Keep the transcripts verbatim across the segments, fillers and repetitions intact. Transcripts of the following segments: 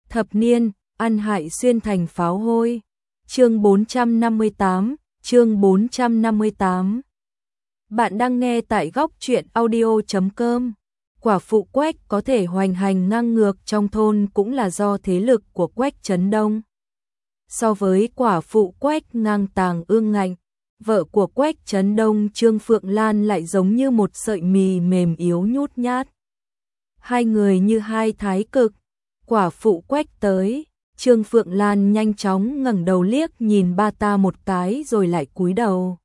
Thập niên, ăn hại xuyên thành pháo hôi. Chương bốn trăm năm mươi tám, chương bốn trăm năm mươi tám. Bạn đang nghe tại góc truyện audio chấm com. Quả phụ Quách có thể hoành hành ngang ngược trong thôn cũng là do thế lực của Quách Trấn Đông. So với quả phụ Quách ngang tàng ương ngạnh, vợ của Quách Trấn Đông Trương Phượng Lan lại giống như một sợi mì mềm yếu nhút nhát. Hai người như hai thái cực. Quả phụ Quách tới, Trương Phượng Lan nhanh chóng ngẩng đầu liếc nhìn ba ta một cái rồi lại cúi đầu.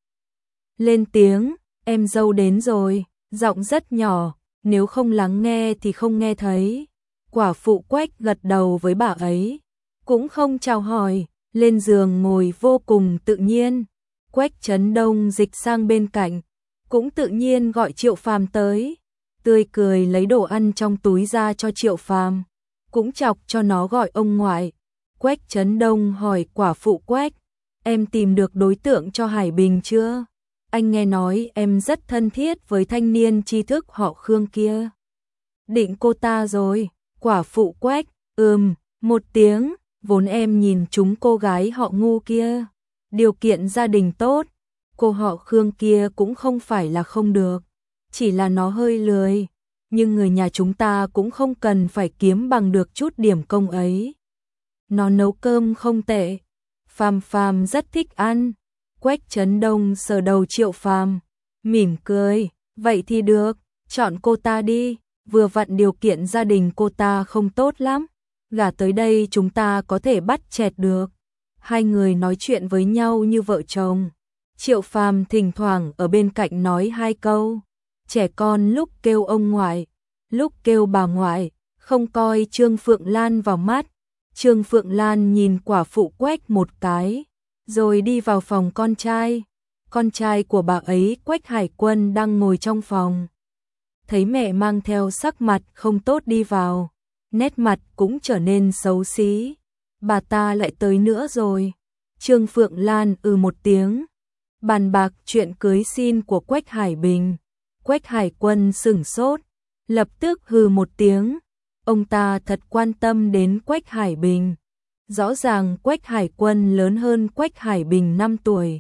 Lên tiếng, em dâu đến rồi, giọng rất nhỏ, nếu không lắng nghe thì không nghe thấy. Quả phụ Quách gật đầu với bà ấy, cũng không chào hỏi, lên giường ngồi vô cùng tự nhiên. Quách Trấn Đông dịch sang bên cạnh, cũng tự nhiên gọi Triệu Phàm tới, tươi cười lấy đồ ăn trong túi ra cho Triệu Phàm, cũng chọc cho nó gọi ông ngoại. Quách Trấn Đông hỏi quả phụ Quách, em tìm được đối tượng cho Hải Bình chưa? Anh nghe nói em rất thân thiết với thanh niên tri thức họ Khương kia. Định cô ta rồi, quả phụ Quách, ừm, một tiếng, vốn em nhìn chúng cô gái họ Ngu kia. Điều kiện gia đình tốt, cô họ Khương kia cũng không phải là không được, chỉ là nó hơi lười, nhưng người nhà chúng ta cũng không cần phải kiếm bằng được chút điểm công ấy. Nó nấu cơm không tệ, Phàm Phàm rất thích ăn. Quách Trấn Đông sờ đầu Triệu Phàm, mỉm cười, vậy thì được, chọn cô ta đi, vừa vặn điều kiện gia đình cô ta không tốt lắm, gả tới đây chúng ta có thể bắt chẹt được. Hai người nói chuyện với nhau như vợ chồng. Triệu Phàm thỉnh thoảng ở bên cạnh nói hai câu. Trẻ con lúc kêu ông ngoại, lúc kêu bà ngoại, không coi Trương Phượng Lan vào mắt. Trương Phượng Lan nhìn quả phụ Quách một cái, rồi đi vào phòng con trai. Con trai của bà ấy Quách Hải Quân đang ngồi trong phòng. Thấy mẹ mang theo sắc mặt không tốt đi vào, nét mặt cũng trở nên xấu xí. Bà ta lại tới nữa rồi. Trương Phượng Lan ừ một tiếng, bàn bạc chuyện cưới xin của Quách Hải Bình. Quách Hải Quân sửng sốt, lập tức hừ một tiếng. Ông ta thật quan tâm đến Quách Hải Bình. Rõ ràng Quách Hải Quân lớn hơn Quách Hải Bình năm tuổi.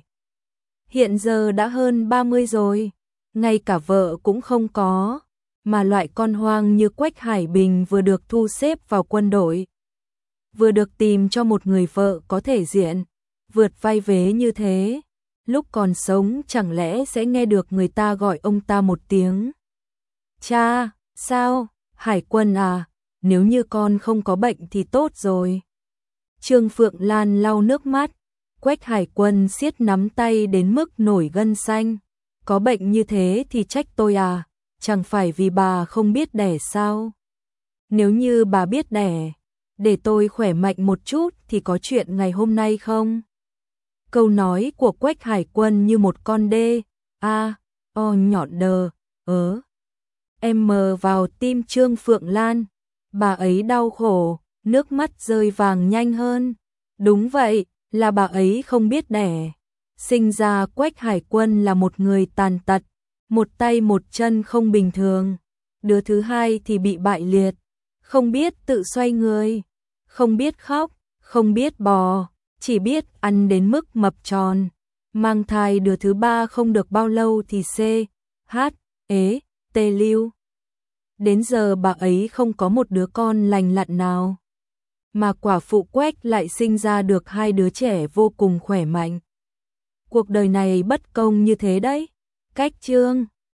Hiện giờ đã hơn ba mươi rồi, ngay cả vợ cũng không có, mà loại con hoang như Quách Hải Bình vừa được thu xếp vào quân đội, vừa được tìm cho một người vợ có thể diện, vượt vai vế như thế, lúc còn sống chẳng lẽ sẽ nghe được người ta gọi ông ta một tiếng cha? Sao, Hải Quân à, nếu như con không có bệnh thì tốt rồi. Trương Phượng Lan lau nước mắt. Quách Hải Quân siết nắm tay đến mức nổi gân xanh. Có bệnh như thế thì trách tôi à, chẳng phải vì bà không biết đẻ sao? Nếu như bà biết đẻ, để tôi khỏe mạnh một chút thì có chuyện ngày hôm nay không? Câu nói của Quách Hải Quân như một con đê, a, o nhọn đờ, ớ. Em mờ vào tim Trương Phượng Lan, bà ấy đau khổ, nước mắt rơi vàng nhanh hơn. Đúng vậy, là bà ấy không biết đẻ. Sinh ra Quách Hải Quân là một người tàn tật, một tay một chân không bình thường. Đứa thứ hai thì bị bại liệt, không biết tự xoay người, không biết khóc, không biết bò, chỉ biết ăn đến mức mập tròn. Mang thai đứa thứ ba không được bao lâu thì C, H, ế, tê lưu. Đến giờ bà ấy không có một đứa con lành lặn nào. Mà quả phụ Quách lại sinh ra được hai đứa trẻ vô cùng khỏe mạnh. Cuộc đời này bất công như thế đấy. Cách Trương